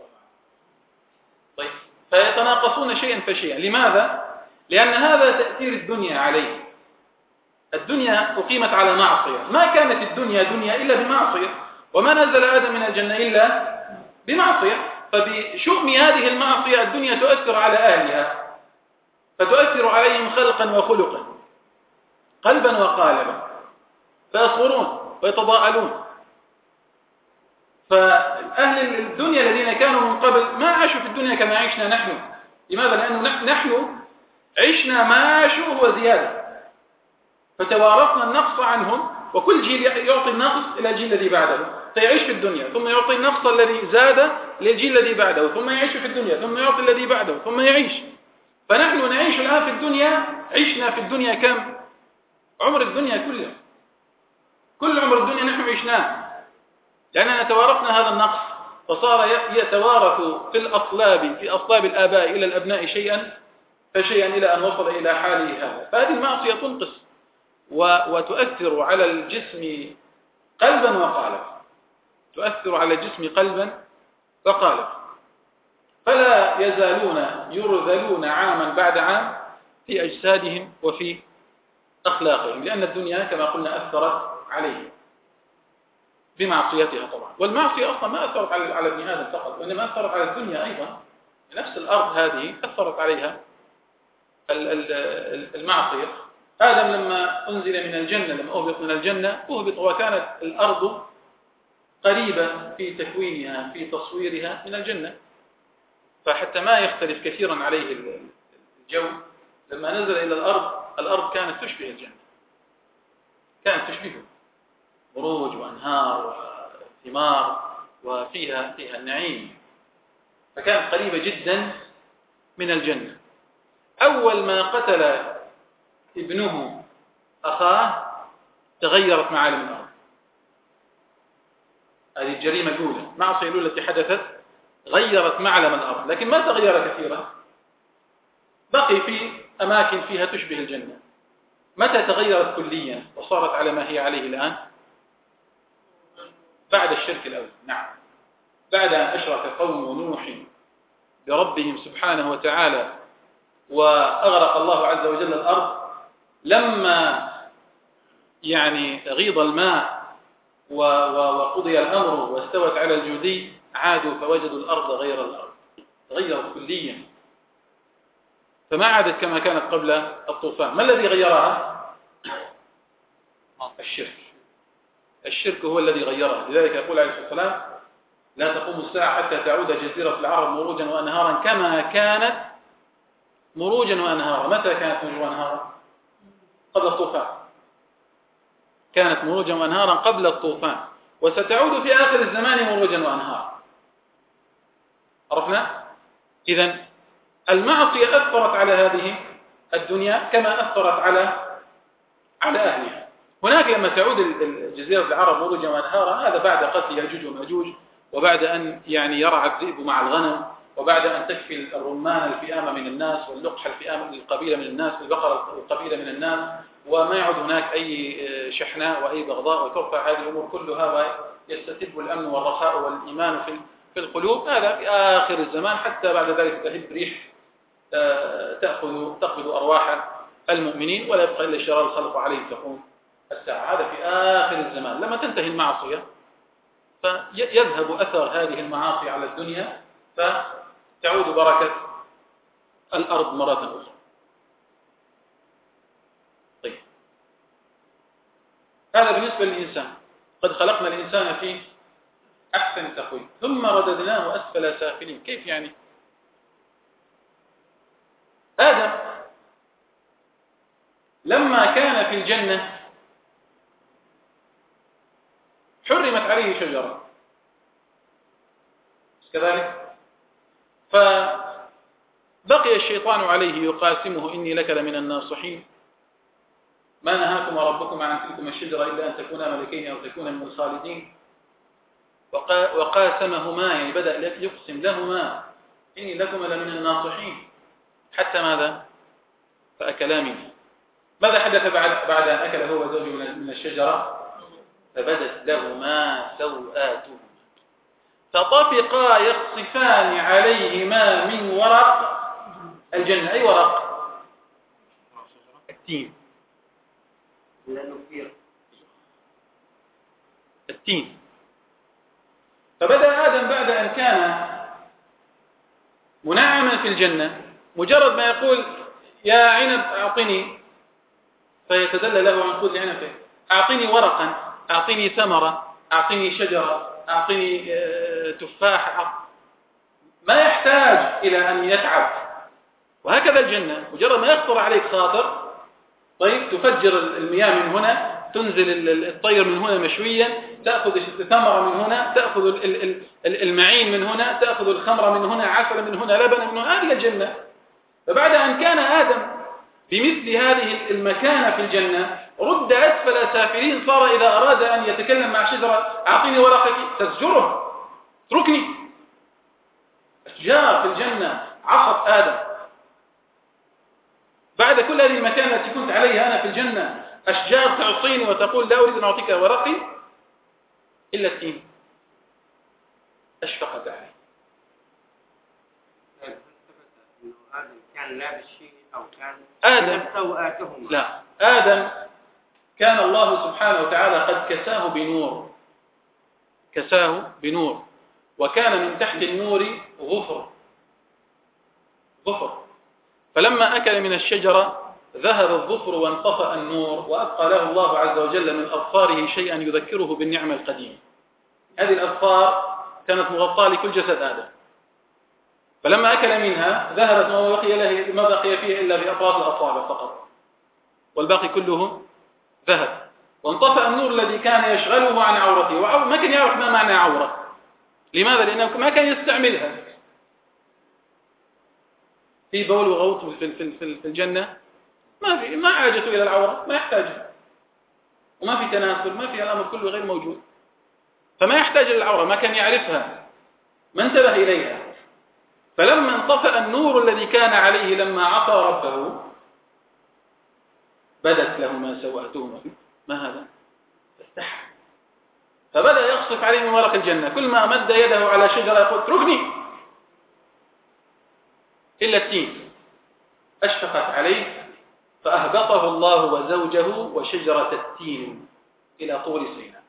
طيب، فيتناقصون شيئا فشيئا. لماذا؟ لأن هذا تأثير الدنيا عليه. الدنيا أقيمت على معصية، ما كانت الدنيا دنيا إلا بمعصية، وما نزل آدم من الجنة إلا بمعصية. فبشؤم هذه المعصية الدنيا تؤثر على أهلها، فتؤثر عليهم خلقا وخلقا، قلبا وقالبا، فيصغرون ويتضاءلون. فأهل الدنيا الذين كانوا من قبل ما عاشوا في الدنيا كما عشنا نحن. لماذا؟ لأنه نحن عشنا ما عاشوا وزيادة، فتوارثنا النقص عنهم، وكل جيل يعطي النقص إلى الجيل الذي بعده، فيعيش في الدنيا ثم يعطي النقص الذي زاد للجيل الذي بعده، ثم يعيش في الدنيا ثم يعطي الذي بعده ثم يعيش. فنحن نعيش الآن في الدنيا، عشنا في الدنيا كم؟ عمر الدنيا كله، كل عمر الدنيا نحن عشناه، لأننا توارثنا هذا النقص، فصار يتوارث في أصلاب الآباء إلى الأبناء شيئا فشيئا إلى أن وصل إلى حاله هذا. فهذه المعصية تنقص وتؤثر على الجسم قلبا وقالبا، تؤثر على الجسم قلبا وقالبا، فلا يزالون يرذلون عاما بعد عام في أجسادهم وفي أخلاقهم، لأن الدنيا كما قلنا أثرت عليهم بمعصيتها طبعا. والمعصية أصلا ما أثرت على ابن آدم فقط، وإنما أثرت على الدنيا أيضا. نفس الأرض هذه أثرت عليها المعصية. آدم لما أنزل من الجنة، لما أهبط من الجنة أهبط وكانت الأرض قريبة في تكوينها في تصويرها من الجنة، فحتى ما يختلف كثيرا عليه الجو. لما نزل إلى الأرض كانت تشبه الجنة، كانت تشبهه، بروج وأنهار وثمار وفيها النعيم. فكانت قريبة جدا من الجنة. أول ما قتل ابنه أخاه تغيرت معالم الأرض. هذه الجريمة الأولى، معصية الأولى التي حدثت غيرت معلم الأرض، لكن ما تغير كثيرا، بقي في أماكن فيها تشبه الجنة. متى تغيرت كليا وصارت على ما هي عليه الآن؟ بعد الشرك الأول. نعم، بعد أن أشرك قوم نوح بربهم سبحانه وتعالى وأغرق الله عز وجل الأرض، لما غيض الماء وقضي الأمر واستوت على الجودي، عادوا فوجدوا الأرض غير الأرض، غيرت كليا، فما عادت كما كانت قبل الطوفان. ما الذي غيرها؟ الشرك هو الذي غيرها. لذلك يقول عليه الصلاة والسلام: لا تقوم الساعة حتى تعود جزيرة العرب مروجا وأنهارا كما كانت مروجا وأنهارا. متى كانت مروجا وأنهارا؟ قبل الطوفان. كانت مروجا وأنهارا قبل الطوفان، وستعود في آخر الزمان مروجا وأنهارا. عرفنا؟ إذن المعصية أثرت على هذه الدنيا كما أثرت على أهلها. هناك لما تعود جزيرة العرب مروجا وأنهارا، هذا بعد قتل يأجوج ومأجوج، وبعد أن يرعى الذئب مع الغنم، وبعد أن تكفي الرمان الفئام من الناس، واللقح الفئام القبيلة من الناس، والبقرة القبيلة من الناس، وما يعود هناك أي شحناء وأي بغضاء، وترفع هذه الأمور كلها ويستتب الأمن والرخاء والإيمان في القلوب. هذا في آخر الزمان، حتى بعد ذلك تهب ريح تأخذ أرواح المؤمنين، ولا يبقى إلا شرار الخلق عليهم تقوم الساعة. هذا في آخر الزمان لما تنتهي المعصية، فيذهب أثر هذه المعاصي على الدنيا، فتعود بركة الأرض مرة أخرى. طيب، هذا بالنسبة للإنسان. قد خلقنا الإنسان في أحسن تقويم ثم رددناه أسفل سافلين. كيف يعني؟ آدم لما كان في الجنة حرمت عليه شجرة، كذلك فبقي الشيطان عليه يقاسمه: إني لك لمن الناصحين، ما نهاكما ربكما عن تلكما الشجرة إلا أن تكونا ملكين أو تكونا من الخالدين. وقاسمهما، بدأ يقسم لهما: إني لكما لمن الناصحين، حتى ماذا؟ فأكلا منه. ماذا حدث بعد أن أكل هو وزوجه من الشجرة؟ فبدت لهما سوآتهما فطفقا يخصفان عليهما من ورق الجنة. أي ورق؟ التين. التين. فبدأ آدم بعد أن كان منعما في الجنة، مجرد ما يقول: يا عنب أعطني، فيتدلى له عنقود لعنبه، أعطني ورقا، أعطني ثمرة، أعطني شجرة، أعطني تفاح، ما يحتاج إلى أن يتعب. وهكذا الجنة، مجرد ما يخطر عليك خاطر، طيب، تفجر المياه من هنا، تنزل الطير من هنا مشويا، تأخذ الثمرة من هنا، تأخذ المعين من هنا، تأخذ الخمر من هنا، عسل من هنا، لبن من هنا. هذه الجنة. فبعد أن كان آدم بمثل هذه المكانة في الجنة، رد أسفل سافلين، صار إذا أراد أن يتكلم مع شجرة: أعطيني ورقك، تزجره، اتركني. أشجار في الجنة عصت آدم. بعد كل هذه المكانة التي كنت عليها أنا في الجنة، أشجار تعطيني وتقول: لا أريد أن أعطيك ورقي إلا التين. أشفقت عليه. آدم كان لابس شيء أو كان آدم سوآتهما؟ لا، آدم كان الله سبحانه وتعالى قد كساه بنور، وكان من تحت النور ظفر. فلما أكل من الشجرة ذهب الظفر وانطفأ النور، وأبقى له الله عز وجل من أظفاره شيئا يذكره بالنعمة القديمة. هذه الأظفار كانت مغطاة لكل جسد آدم، فلما أكل منها ذهبت ما بقي فيه إلا بأطراف الأصابع فقط، والباقي كله ذهب. وانطفأ النور الذي كان يشغله عن عورته، ما كان يعرف ما معنى عورة. لماذا؟ لأنه ما كان يستعملها. في بول وغوط في الجنة، ما حاجته إلى العورة، ما يحتاجها، وما في تناسل، ما في الأمر كله غير موجود، فما يحتاج إلى العورة، ما كان يعرفها، ما انتبه إليها. فلما انطفأ النور الذي كان عليه لما عصى ربه بدت لهما سوءتهما، ما هذا؟ فاستحى، فبدأ يقصف عليه من ورق الجنة، كل ما مد يده على شجرة يقول اتركني، إلا التين أشفقت عليه فأهبطه الله وزوجه وشجرة التين إلى طور سيناء.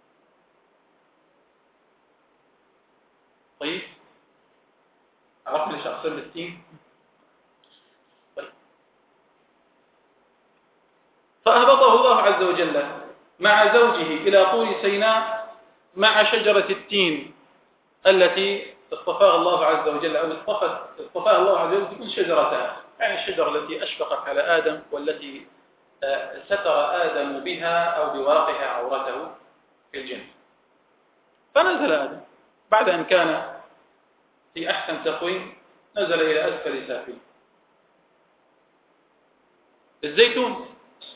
طيب عرفنا ليش أقسم التين؟ طيب. فأهبطه الله عز وجل مع زوجه إلى طور سيناء مع شجرة التين التي اصطفاها الله عز وجل، أو اصطفاها الله عز وجل تكون شجرتها، يعني الشجرة التي أشفقت على آدم والتي ستر آدم بها أو بورقها عورته في الجنة. فنزل آدم بعد أن كان في أحسن تقويم، نزل إلى أسفل سافل. الزيتون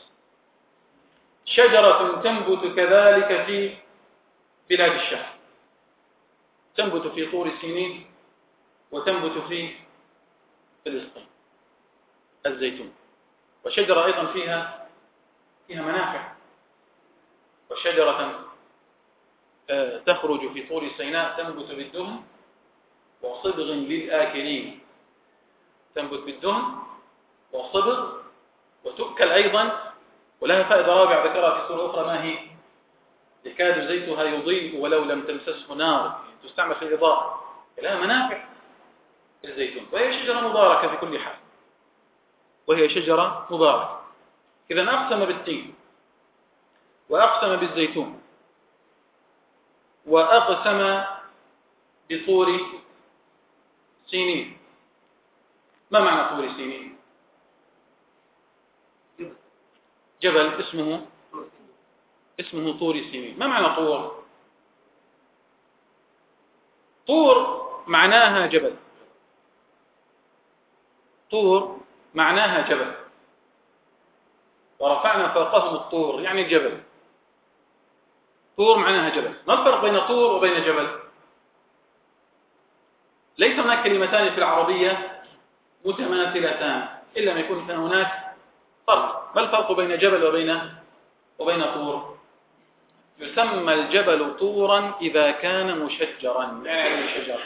شجرة تنبت كذلك في بلاد الشام، تنبت في طور سينين وتنبت في فلسطين الزيتون، وشجرة أيضا فيها منافع، وشجرة تخرج في طور سيناء تنبت بالدهن وصبغ للآكلين، تنبت بالدهن وصبغ وتؤكل أيضا، ولها فائدة رابعة ذكرها في سورة أخرى، ما هي؟ يكاد زيتها يضيء ولو لم تمسسه نار، تستعمل في الإضاءة، لها منافع الزيتون، وهي شجرة مباركة في كل حال، وهي شجرة مباركة. إذن أقسم بالتين وأقسم بالزيتون وأقسم بطور سينين. ما معنى طور سينين؟ جبل اسمه طور سينين. ما معنى طور؟ طور معناها جبل، طور معناها جبل، ورفعنا فوقهم الطور يعني الجبل، طور معناها جبل. ما الفرق بين طور وبين جبل؟ ليس هناك كلمتان في العربية متماثلتان إلا ما يكون هناك فرق. ما الفرق بين جبل وبين طور؟ يسمى الجبل طورا إذا كان مشجرا، يعني شجر.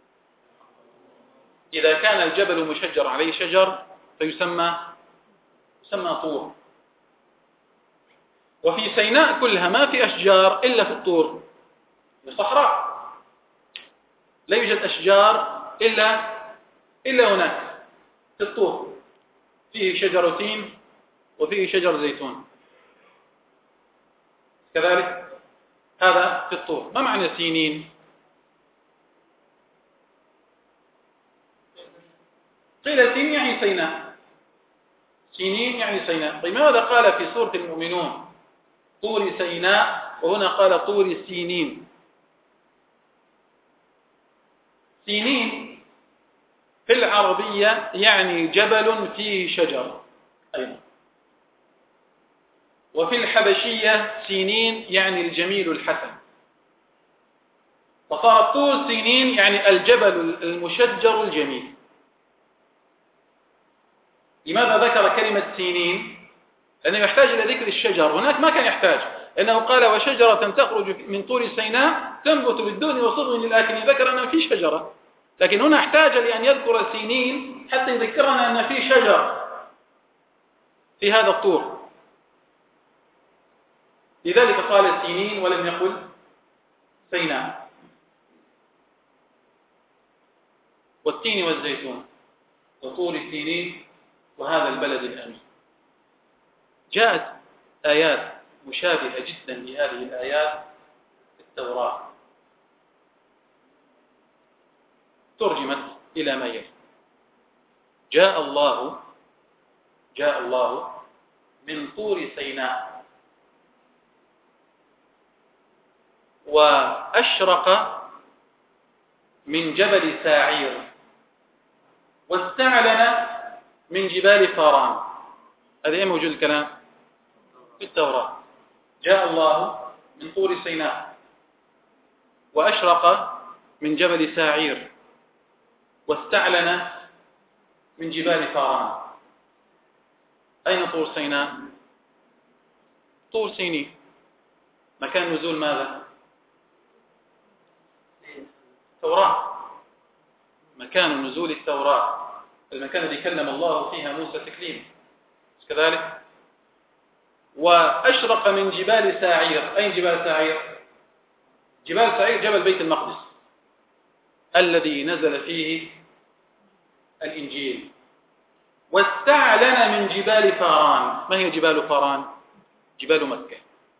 إذا كان الجبل مشجر عليه شجر فيسمى طور. وفي سيناء كلها ما في أشجار إلا في الطور، الصحراء لا يوجد أشجار إلا هناك في الطور، فيه شجر تين وفيه شجر زيتون كذلك، هذا في الطور. ما معنى سينين؟ قيل سين يعني سيناء، سينين يعني سيناء. طيب ماذا قال في سورة المؤمنون؟ طور سيناء، وهنا قال طور سينين. سينين في العربية يعني جبل فيه شجر أيضا، وفي الحبشية سينين يعني الجميل الحسن، فصارت طور سينين يعني الجبل المشجر الجميل. لماذا ذكر كلمة سينين؟ لأنه يحتاج إلى ذكر الشجر، هناك ما كان يحتاج، لأنه قال وشجرة تخرج من طور سيناء تنبت بالدهن وصبغ للآكلين، ذكر أن في شجرة، لكن هنا احتاج لأن يذكر سينين حتى يذكرنا أن في شجر في هذا الطور، لذلك قال سينين ولم يقل سيناء. والتين والزيتون وطور سينين وهذا البلد الأمين. جاءت آيات مشابهة جدا لهذه الآيات في التوراة، ترجمت إلى ما يلي: جاء الله من طور سيناء وأشرق من جبل ساعير واستعلن من جبال فاران. هذا ايه موجود الكلام في التوراة. جاء الله من طور سيناء وأشرق من جبل ساعير واستعلن من جبال فاران. أين طور سيناء؟ طور سيني مكان نزول ماذا؟ التوراة، مكان نزول التوراة، المكان الذي كلم الله فيها موسى تكليما، كذلك. وأشرق من جبال ساعير. أين جبال ساعير؟ جبال ساعير جبل بيت المقدس الذي نزل فيه الإنجيل. واستعلن من جبال فاران. ما هي جبال فاران؟ جبال مكة،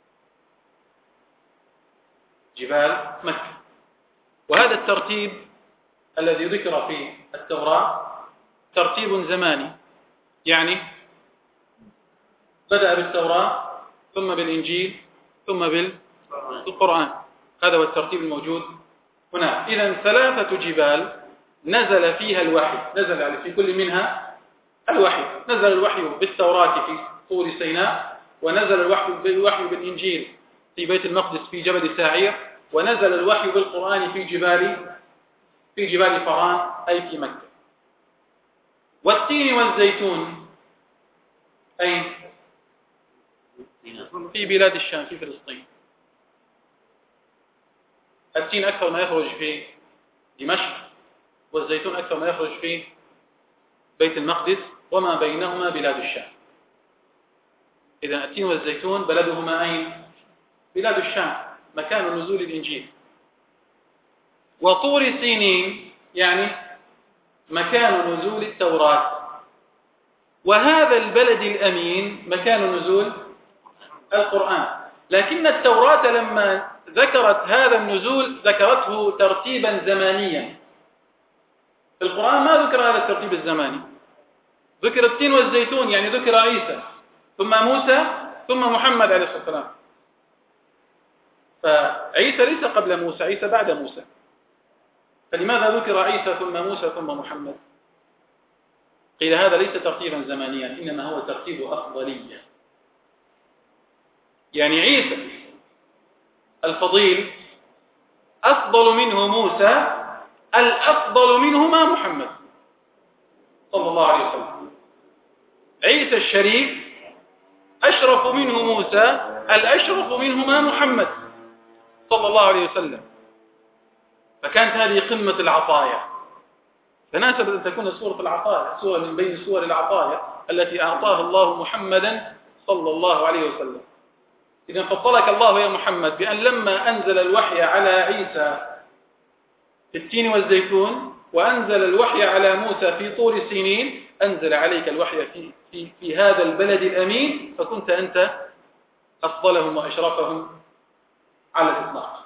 جبال مكة. وهذا الترتيب الذي ذكر في التوراة ترتيب زماني، يعني بدأ بالتوراة ثم بالإنجيل ثم بالقرآن. هذا هو الترتيب الموجود هنا. إذن 3 جبال نزل فيها الوحي، نزل في كل منها الوحي. نزل الوحي بالتوراة في طور سيناء، ونزل الوحي بالإنجيل في بيت المقدس في جبل ساعير، ونزل الوحي بالقرآن في جبال فاران أي في مكة. والتين والزيتون أي في بلاد الشام في فلسطين. التين أكثر ما يخرج في دمشق، والزيتون أكثر ما يخرج في بيت المقدس، وما بينهما بلاد الشام. إذا التين والزيتون بلدهما أين؟ بلاد الشام، مكان نزول الإنجيل. وطور سينين يعني مكان نزول التوراة. وهذا البلد الأمين مكان نزول القرآن. لكن التوراة لما ذكرت هذا النزول ذكرته ترتيبا زمانيا. في القرآن ما ذكر هذا الترتيب الزماني. ذكر التين والزيتون، يعني ذكر عيسى ثم موسى ثم محمد عليه الصلاة والسلام. فعيسى ليس قبل موسى، عيسى بعد موسى. فلماذا ذكر عيسى ثم موسى ثم محمد؟ قيل هذا ليس ترتيبا زمانيا، إنما هو ترتيب أفضلية. يعني عيسى الفضيل أفضل منه موسى، الأفضل منهما محمد صلى الله عليه وسلم. عيسى الشريف أشرف منه موسى، الأشرف منهما محمد صلى الله عليه وسلم. فكانت هذه قمة العطايا. فناسب أن تكون سورة العطايا سورة من بين سور العطايا التي أعطاها الله محمدا صلى الله عليه وسلم. إذن فضلك الله يا محمد بأن لما أنزل الوحي على عيسى في التين والزيتون، وأنزل الوحي على موسى في طور سينين، أنزل عليك الوحي في هذا البلد الأمين، فكنت أنت أفضلهم وأشرفهم على الإطلاق.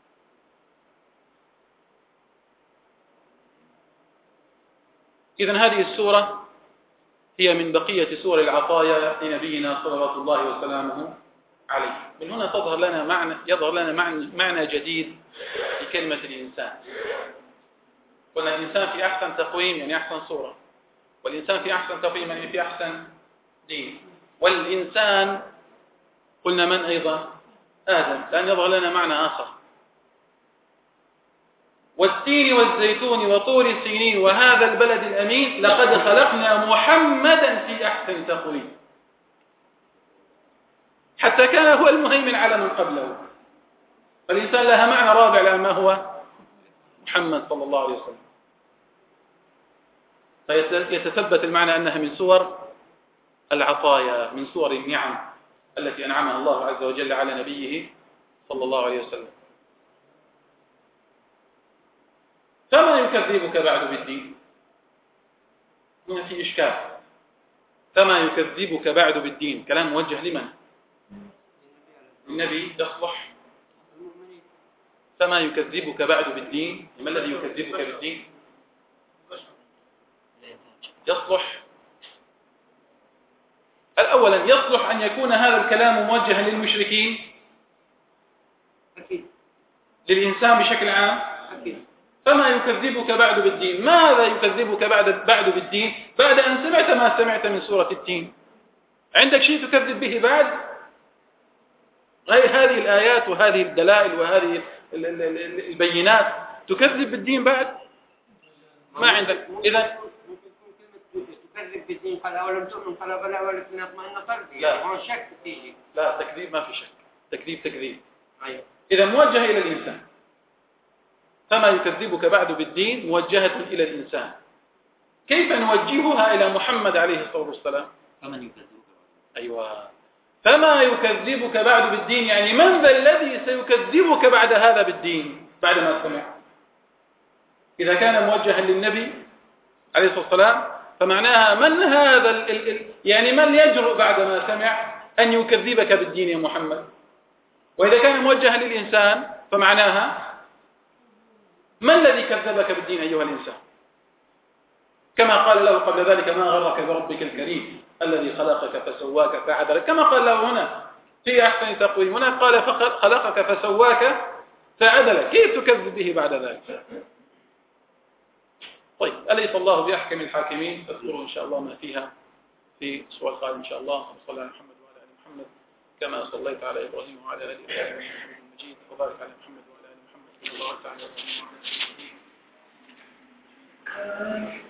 إذن هذه السورة هي من بقية سور العطايا لنبينا صلوات الله وسلامه عليه. من هنا يظهر لنا معنى جديد في كلمة الإنسان. قلنا الإنسان في أحسن تقويم يعني أحسن صورة، والإنسان في أحسن تقويم يعني في أحسن دين. والإنسان قلنا من أيضا؟ آدم. لأن يظهر لنا معنى آخر. والتين والزيتون وطور سينين وهذا البلد الأمين لقد خلقنا محمدا في أحسن تقويم، حتى كان هو المهيمن على من قبله. فالإنسان لها معنى رابع لأن ما هو محمد صلى الله عليه وسلم. فيتثبت المعنى أنها من صور العطايا، من صور النعم التي أنعمها الله عز وجل على نبيه صلى الله عليه وسلم. فما يكذبك بعد بالدين؟ هنا في إشكال. فما يكذبك بعد بالدين كلام موجه لمن؟ النبي يصلح. فما يكذبك بعد بالدين، ما الذي يكذبك بالدين؟ يصلح الأولا يصلح أن يكون هذا الكلام موجها للمشركين، أكيد. للإنسان بشكل عام، أكيد. فما يكذبك بعد بالدين؟ ماذا يكذبك بعد بالدين بعد أن سمعت ما سمعت من سورة التين؟ عندك شيء تكذب به بعد غير هذه الآيات وهذه الدلائل وهذه البينات؟ تكذب بالدين بعد؟ ما عندك. إذا تكذب بالدين قال أولم تؤمن قال بلى ولكن اطمئن قلبي. لا. هو شك تيجي. لا، تكذيب ما في شك، تكذيب. أيوة. إذا موجهة إلى الإنسان. فما يكذبك بعد بالدين موجهة إلى الإنسان. كيف نوجهها إلى محمد عليه الصلاة والسلام؟ فمن يكذبك؟ أيوة. فما يكذبك بعد بالدين، يعني من ذا الذي سيكذبك بعد هذا بالدين بعد ما سمع؟ إذا كان موجها للنبي عليه الصلاة والسلام فمعناها من هذا يعني من يجرؤ بعد ما سمع أن يكذبك بالدين يا محمد؟ وإذا كان موجها للإنسان فمعناها ما الذي كذبك بالدين أيها الإنسان؟ كما قال له قبل ذلك ما غرك بربك الكريم الذي خلقك فسواك فعدلك، كما قال له هنا في أحسن تقويم. هنا قال خلقك فسواك فعدلك، كيف تكذب به بعد ذلك؟ طيب، أليس الله بأحكم الحاكمين؟ تذكروا إن شاء الله ما فيها في سورة القادم إن شاء الله. صلى على محمد وعلى آل محمد كما صليت على إبراهيم وعلى آل إبراهيم إنك حميد مجيد، وبارك على محمد وعلى آل محمد كما باركت على إبراهيم وعلى آل إبراهيم.